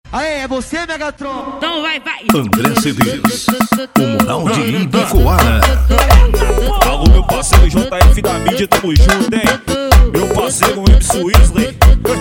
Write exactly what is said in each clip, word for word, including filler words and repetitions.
Aê, é você, Megatron? Então vai, vai. André C Ds, o Moral de Ibicoara. Alô, meu parceiro J F da mídia, tamo junto, hein? Meu parceiro M C Weasley.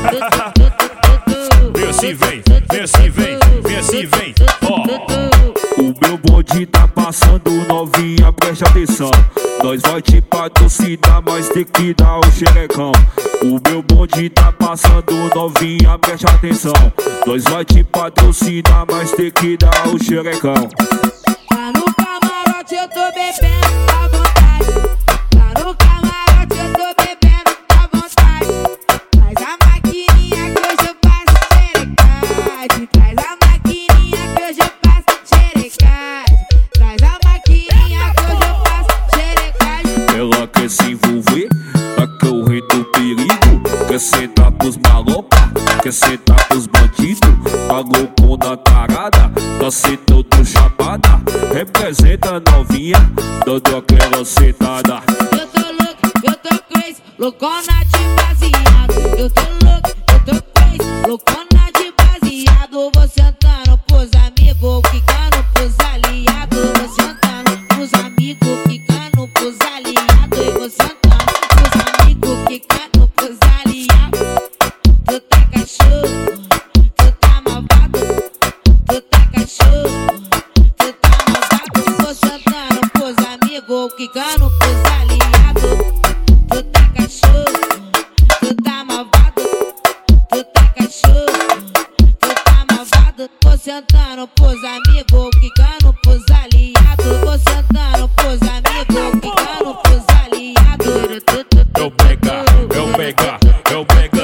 Vem assim, vem, vem assim, vem, vem assim, vem, ó. O meu bonde tá passando, novinha, preste atenção. Nós vai te patrocinar, mas tem que dar o xerecão. O meu bonde tá passando, novinha, preste atenção. Nós vai te patrocinar, mas tem que dar o xerecão. Tá no camarote, eu tô bebendo à vontade. Tá no camarote, eu tô bebendo à vontade. Traz a maquininha que hoje eu faço xerecagem. Traz a maquininha que hoje eu faço xerecagem. Traz a maquininha que hoje eu faço xerecagem. Ela quer se envolver, tá correndo perigo. Quer sentar pros maloca, quer sentar pros bandidos. Tá loucona tarada, tá sentando chapada. Representa novinha, dando aquela sentada. Eu tô louco, eu tô crazy, loucona de baseado. Eu tô louco, eu tô crazy, loucona de baseado. Vou sentando pros amigos, quicando pros aliados. Vou sentando pros amigos, quicando pros aliados. E vou sentando pros amigos, quicando pros aliados. Tu tá cachorro, tu tá malvado. Tu tá cachorro, tu tá malvado. Vou sentando pros amigos, quicando pros aliados. Tu tá cachorro, tu tá malvado. Tu tá cachorro, tu tá malvado. Vou sentando pros amigos, quicando pros aliados. Vou sentando pros amigos, quicando pros aliados. Eu pega, eu pega, eu pega.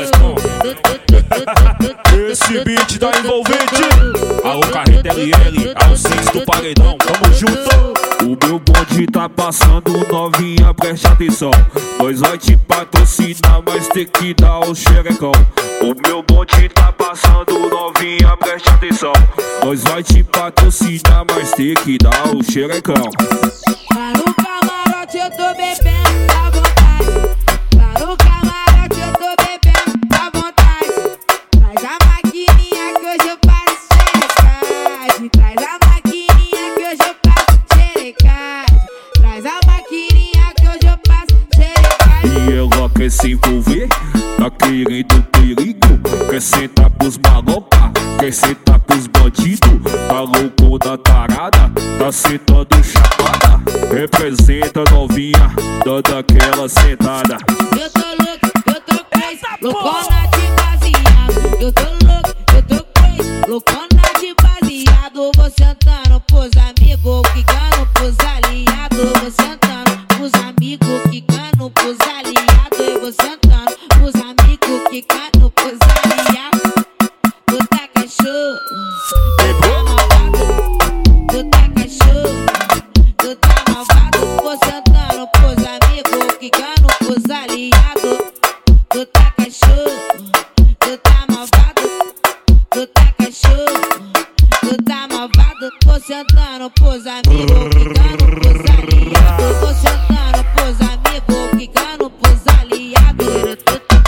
Esse beat tá envolvente. Alô, Carreta L L, ao seis do paredão, tamo junto. O meu bonde tá passando, novinha, preste atenção. Nós vai te patrocinar, mas tem que dar o xerecão. O meu bonde tá passando, novinha, preste atenção. Nós vai te patrocinar, mas tem que dar o xerecão. Tá no camarote, eu tô bebendo à vontade. Tá no camarote, eu tô bebendo à vontade. Traz a maquininha que hoje eu faço xerecagem. Traz a maquininha que hoje eu faço xerecagem. Traz a maquininha que hoje eu faço xerecagem. E ela quer se envolver, tá querendo perigo. Quer sentar pros maloca, quer sentar pros bandidos. Tá loucona tarada, tá sentando chapada. Representa novinha, dando aquela sentada. Eu tô louco, eu tô crazy, loucona de baseado. Eu tô louco, eu tô crazy, loucona de baseado. Vou sentando pros amigos, quicando pros aliados. Vou sentando pros amigos, quicando pros aliados. Eu vou sentando pros amigos, quicando pros aliados. Tu tá cachorro, tu tá malvado. Tu tá cachorro, tu tá malvado. Vou sentando pros amigos, quicando pros aliados. Tu tá cachorro, tu tá malvado. Tu tá cachorro, tu tá malvado. Vou sentando pros amigos, quicando pros aliados. Vou sentando pros amigos, quicando pros aliados.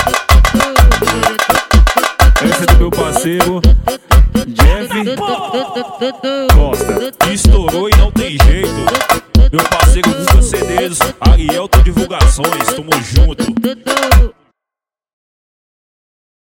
Esse é do meu parceiro Jeff Costa. Estourou e